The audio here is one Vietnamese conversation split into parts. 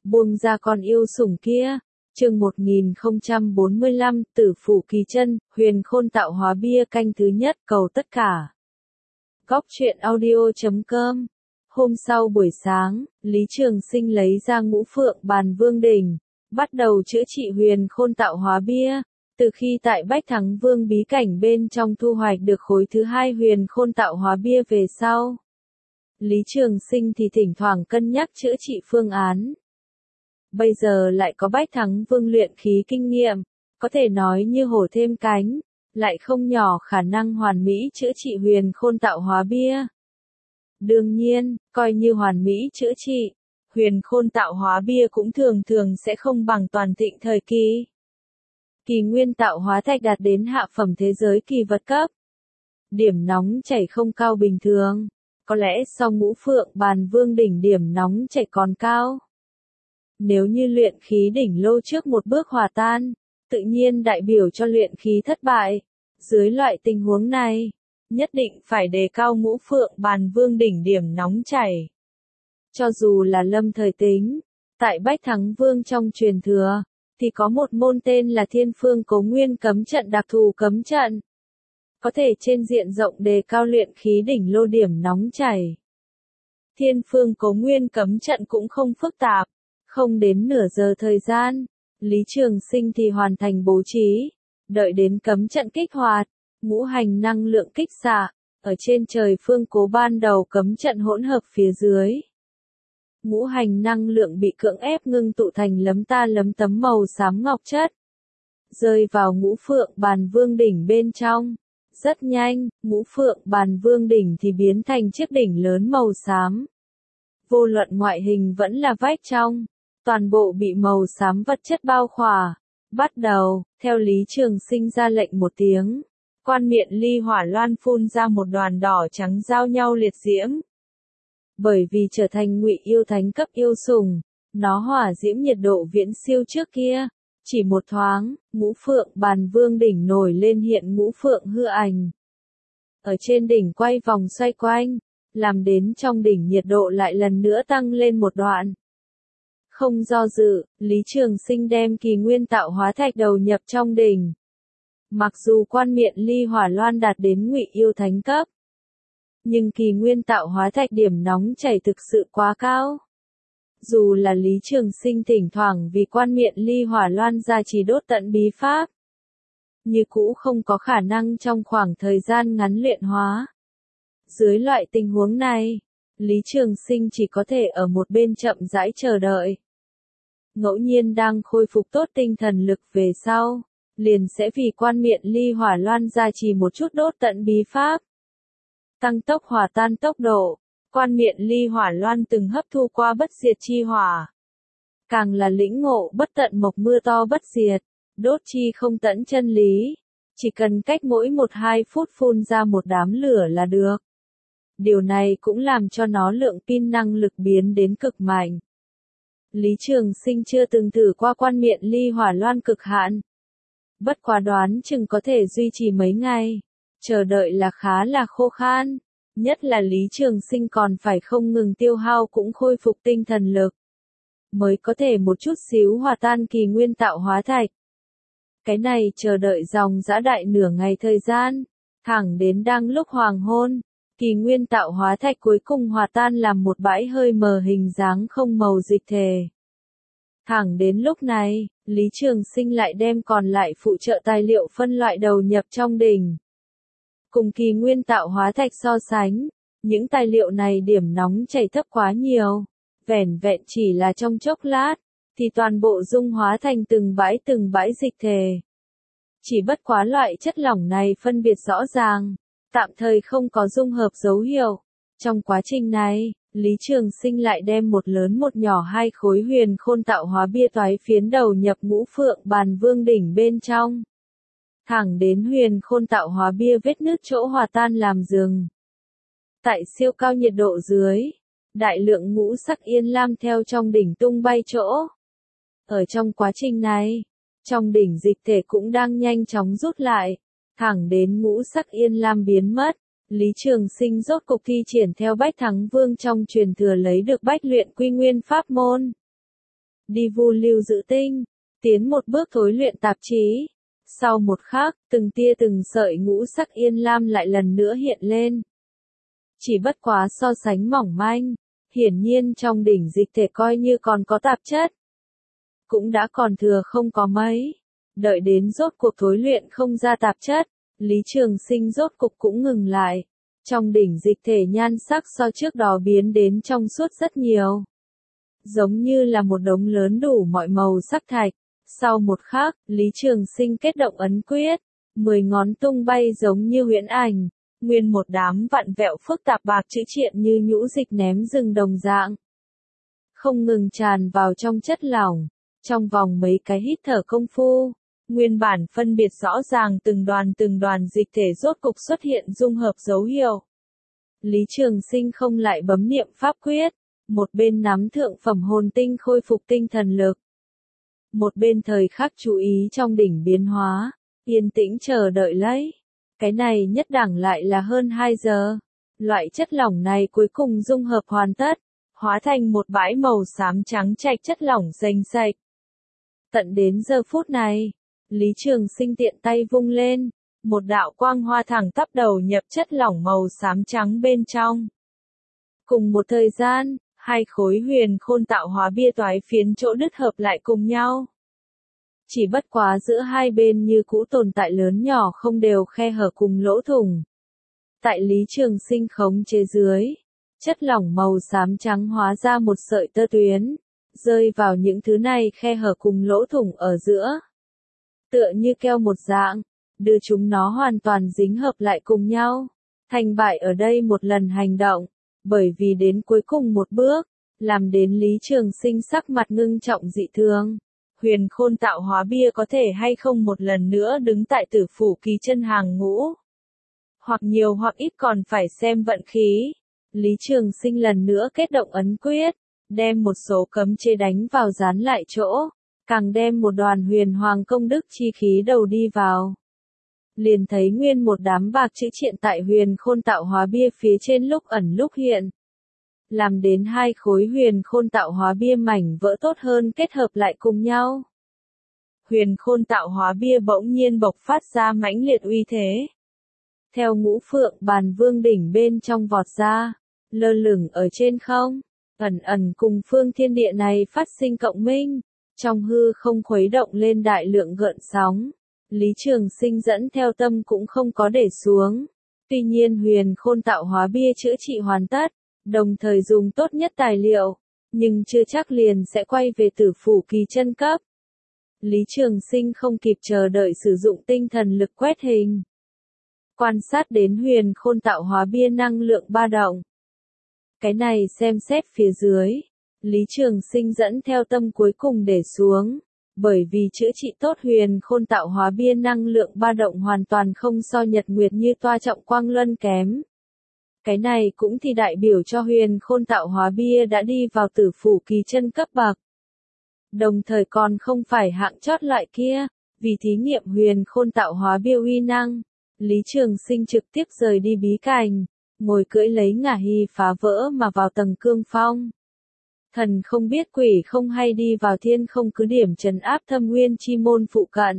buông ra con yêu sủng kia. Chương 1045, Tử Phủ Kỳ Chân, Huyền Khôn Tạo Hóa Bia canh thứ nhất, cầu tất cả. Góc truyện audio.com. Hôm sau buổi sáng, Lý Trường Sinh lấy ra Ngũ Phượng Bàn Vương Đỉnh, bắt đầu chữa trị Huyền Khôn Tạo Hóa Bia. Từ khi tại Bách Thắng Vương bí cảnh bên trong thu hoạch được khối thứ hai Huyền Khôn Tạo Hóa Bia về sau, Lý Trường Sinh thì thỉnh thoảng cân nhắc chữa trị phương án. Bây giờ lại có Bách Thắng Vương luyện khí kinh nghiệm, có thể nói như hổ thêm cánh, lại không nhỏ khả năng hoàn mỹ chữa trị Huyền Khôn Tạo Hóa Bia. Đương nhiên, coi như hoàn mỹ chữa trị, Huyền Khôn Tạo Hóa Bia cũng thường thường sẽ không bằng toàn thịnh thời kỳ. Kỳ nguyên tạo hóa thạch đạt đến hạ phẩm thế giới kỳ vật cấp. Điểm nóng chảy không cao bình thường, có lẽ sau Ngũ Phượng Bàn Vương đỉnh điểm nóng chảy còn cao. Nếu như luyện khí đỉnh lô trước một bước hòa tan, tự nhiên đại biểu cho luyện khí thất bại. Dưới loại tình huống này, nhất định phải đề cao Ngũ Phượng Bàn Vương đỉnh điểm nóng chảy. Cho dù là lâm thời tính, tại Bách Thắng Vương trong truyền thừa, thì có một môn tên là Thiên Phương Cố Nguyên cấm trận đặc thù cấm trận. Có thể trên diện rộng đề cao luyện khí đỉnh lô điểm nóng chảy. Thiên Phương Cố Nguyên cấm trận cũng không phức tạp. Không đến nửa giờ thời gian, Lý Trường Sinh thì hoàn thành bố trí, đợi đến cấm trận kích hoạt, ngũ hành năng lượng kích xạ, ở trên trời phương cố ban đầu cấm trận hỗn hợp phía dưới. Ngũ hành năng lượng bị cưỡng ép ngưng tụ thành lấm tấm màu xám ngọc chất, rơi vào Ngũ Phượng Bàn Vương đỉnh bên trong. Rất nhanh, Ngũ Phượng Bàn Vương đỉnh thì biến thành chiếc đỉnh lớn màu xám. Vô luận ngoại hình vẫn là vách trong, toàn bộ bị màu xám vật chất bao khỏa. Bắt đầu, theo Lý Trường Sinh ra lệnh một tiếng, quan miệng ly hỏa loan phun ra một đoàn đỏ trắng giao nhau liệt diễm. Bởi vì trở thành ngụy yêu thánh cấp yêu sủng, nó hỏa diễm nhiệt độ viễn siêu trước kia. Chỉ một thoáng, Ngũ Phượng Bàn Vương đỉnh nổi lên hiện ngũ phượng hư ảnh. Ở trên đỉnh quay vòng xoay quanh, làm đến trong đỉnh nhiệt độ lại lần nữa tăng lên một đoạn. Không do dự, Lý Trường Sinh đem kỳ nguyên tạo hóa thạch đầu nhập trong đỉnh. Mặc dù quan miện ly hỏa loan đạt đến ngụy yêu thánh cấp, nhưng kỳ nguyên tạo hóa thạch điểm nóng chảy thực sự quá cao. Dù là Lý Trường Sinh thỉnh thoảng vì quan miện ly hỏa loan ra chỉ đốt tận bí pháp, như cũ không có khả năng trong khoảng thời gian ngắn luyện hóa. Dưới loại tình huống này, Lý Trường Sinh chỉ có thể ở một bên chậm rãi chờ đợi. Ngẫu nhiên đang khôi phục tốt tinh thần lực về sau, liền sẽ vì quan miện ly hỏa loan ra chỉ một chút đốt tận bí pháp. Tăng tốc hòa tan tốc độ, quan miện ly hỏa loan từng hấp thu qua bất diệt chi hỏa. Càng là lĩnh ngộ bất tận mộc mưa to bất diệt, đốt chi không tận chân lý. Chỉ cần cách mỗi 1-2 phút phun ra một đám lửa là được. Điều này cũng làm cho nó lượng pin năng lực biến đến cực mạnh. Lý Trường Sinh chưa từng thử qua quan miện ly hỏa loan cực hạn. Bất quá đoán chừng có thể duy trì mấy ngày. Chờ đợi là khá là khô khan. Nhất là Lý Trường Sinh còn phải không ngừng tiêu hao cũng khôi phục tinh thần lực, mới có thể một chút xíu hòa tan kỳ nguyên tạo hóa thạch. Cái này chờ đợi dòng dã đại nửa ngày thời gian. Thẳng đến đang lúc hoàng hôn, kỳ nguyên tạo hóa thạch cuối cùng hòa tan làm một bãi hơi mờ hình dáng không màu dịch thể. Thẳng đến lúc này, Lý Trường Sinh lại đem còn lại phụ trợ tài liệu phân loại đầu nhập trong đỉnh. Cùng kỳ nguyên tạo hóa thạch so sánh, những tài liệu này điểm nóng chảy thấp quá nhiều. Vẻn vẹn chỉ là trong chốc lát, thì toàn bộ dung hóa thành từng bãi dịch thể. Chỉ bất quá loại chất lỏng này phân biệt rõ ràng, tạm thời không có dung hợp dấu hiệu. Trong quá trình này, Lý Trường Sinh lại đem một lớn một nhỏ 2 khối Huyền Khôn Tạo Hóa Bia toái phiến đầu nhập Ngũ Phượng Bàn Vương đỉnh bên trong. Thẳng đến Huyền Khôn Tạo Hóa Bia vết nứt chỗ hòa tan làm rừng. Tại siêu cao nhiệt độ dưới, đại lượng ngũ sắc yên lam theo trong đỉnh tung bay chỗ. Ở trong quá trình này, trong đỉnh dịch thể cũng đang nhanh chóng rút lại, thẳng đến ngũ sắc yên lam biến mất. Lý Trường Sinh rốt cục thi triển theo Bách Thắng Vương trong truyền thừa lấy được Bách Luyện Quy Nguyên pháp môn. đi vu lưu giữ tinh, tiến một bước thối luyện tạp chí. Sau một khắc, từng tia từng sợi ngũ sắc yên lam lại lần nữa hiện lên. Chỉ bất quá so sánh mỏng manh, hiển nhiên trong đỉnh dịch thể coi như còn có tạp chất. Cũng đã còn thừa không có mấy. Đợi đến rốt cuộc thối luyện không ra tạp chất, Lý Trường Sinh rốt cục cũng ngừng lại. Trong đỉnh dịch thể nhan sắc so trước đó biến đến trong suốt rất nhiều. Giống như là một đống lớn đủ mọi màu sắc thạch. Sau một khắc, Lý Trường Sinh kết động ấn quyết, 10 ngón tung bay giống như huyễn ảnh, nguyên một đám vặn vẹo phức tạp bạc chữ triện như nhũ dịch ném rừng đồng dạng. Không ngừng tràn vào trong chất lỏng, trong vòng mấy cái hít thở công phu, nguyên bản phân biệt rõ ràng từng đoàn dịch thể rốt cục xuất hiện dung hợp dấu hiệu. Lý Trường Sinh không lại bấm niệm pháp quyết, một bên nắm thượng phẩm hồn tinh khôi phục tinh thần lực. Một bên thời khắc chú ý trong đỉnh biến hóa, yên tĩnh chờ đợi lấy. Cái này nhất đẳng lại là hơn 2 giờ. Loại chất lỏng này cuối cùng dung hợp hoàn tất, hóa thành một bãi màu xám trắng trạch chất lỏng sền sạch. Tận đến giờ phút này, Lý Trường Sinh tiện tay vung lên, một đạo quang hoa thẳng tắp đầu nhập chất lỏng màu xám trắng bên trong. Cùng một thời gian, hai khối huyền khôn tạo hóa bia toái phiến chỗ đứt hợp lại cùng nhau. Chỉ bất quá giữa hai bên như cũ tồn tại lớn nhỏ không đều khe hở cùng lỗ thủng. Tại Lý Trường Sinh khống chế dưới, chất lỏng màu xám trắng hóa ra một sợi tơ tuyến, rơi vào những thứ này khe hở cùng lỗ thủng ở giữa. Tựa như keo một dạng, đưa chúng nó hoàn toàn dính hợp lại cùng nhau. Thành bại ở đây một lần hành động, bởi vì đến cuối cùng một bước, làm đến Lý Trường Sinh sắc mặt ngưng trọng dị thường. Huyền khôn tạo hóa bia có thể hay không một lần nữa đứng tại Tử Phủ Kỳ Chân hàng ngũ. Hoặc nhiều hoặc ít còn phải xem vận khí. Lý Trường Sinh lần nữa kết động ấn quyết, đem một số cấm chế đánh vào dán lại chỗ, càng đem một đoàn huyền hoàng công đức chi khí đầu đi vào. Liền thấy nguyên một đám bạc chữ triện tại huyền khôn tạo hóa bia phía trên lúc ẩn lúc hiện. Làm đến hai khối huyền khôn tạo hóa bia mảnh vỡ tốt hơn kết hợp lại cùng nhau. Huyền khôn tạo hóa bia bỗng nhiên bộc phát ra mãnh liệt uy thế. Theo ngũ phượng bàn vương đỉnh bên trong vọt ra, lơ lửng ở trên không, ẩn ẩn cùng phương thiên địa này phát sinh cộng minh, trong hư không khuấy động lên đại lượng gợn sóng. Lý Trường Sinh dẫn theo tâm cũng không có để xuống. Tuy nhiên huyền khôn tạo hóa bia chữa trị hoàn tất, đồng thời dùng tốt nhất tài liệu, nhưng chưa chắc liền sẽ quay về Tử Phủ Kỳ Chân cấp. Lý Trường Sinh không kịp chờ đợi sử dụng tinh thần lực quét hình. Quan sát đến huyền khôn tạo hóa bia năng lượng ba động. Cái này xem xét phía dưới, Lý Trường Sinh dẫn theo tâm cuối cùng để xuống, bởi vì chữa trị tốt huyền khôn tạo hóa bia năng lượng ba động hoàn toàn không so nhật nguyệt như toa trọng quang luân kém. Cái này cũng thì đại biểu cho huyền khôn tạo hóa bia đã đi vào Tử Phủ Kỳ Chân cấp bậc. Đồng thời còn không phải hạng chót loại kia, vì thí nghiệm huyền khôn tạo hóa bia uy năng, Lý Trường Sinh trực tiếp rời đi bí cảnh, ngồi cưỡi lấy ngả hy phá vỡ mà vào tầng cương phong. Thần không biết quỷ không hay đi vào thiên không cứ điểm trấn áp Thâm Nguyên chi môn phụ cận.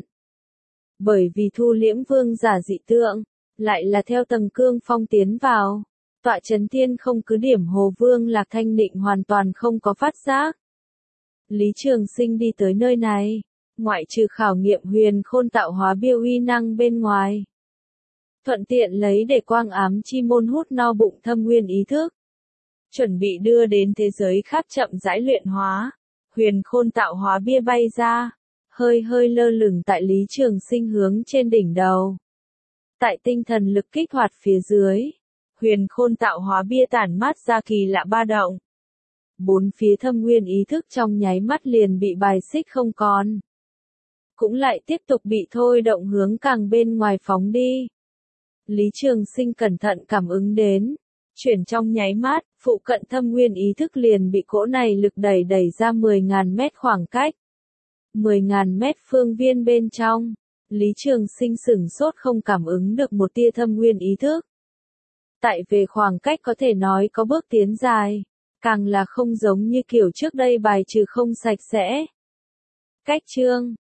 Bởi vì thu liễm vương giả dị tượng, lại là theo tầng cương phong tiến vào. Tọa trấn thiên không cứ điểm Hồ Vương Lạc Thanh Định hoàn toàn không có phát giác. Lý Trường Sinh đi tới nơi này, ngoại trừ khảo nghiệm huyền khôn tạo hóa bia uy năng bên ngoài. Thuận tiện lấy để quang ám chi môn hút no bụng thâm nguyên ý thức. Chuẩn bị đưa đến thế giới khác chậm rãi luyện hóa. Huyền khôn tạo hóa bia bay ra, hơi hơi lơ lửng tại Lý Trường Sinh hướng trên đỉnh đầu. Tại tinh thần lực kích hoạt phía dưới, huyền khôn tạo hóa bia tản mát ra kỳ lạ ba động. Bốn phía thâm nguyên ý thức trong nháy mắt liền bị bài xích không còn. Cũng lại tiếp tục bị thôi động hướng càng bên ngoài phóng đi. Lý Trường Sinh cẩn thận cảm ứng đến. Chuyển trong nháy mắt, phụ cận thâm nguyên ý thức liền bị cỗ này lực đẩy ra 10.000 mét khoảng cách. 10.000 mét phương viên bên trong, Lý Trường Sinh sửng sốt không cảm ứng được một tia thâm nguyên ý thức. Tại về khoảng cách có thể nói có bước tiến dài, Càng là không giống như kiểu trước đây bài trừ không sạch sẽ. Cách chương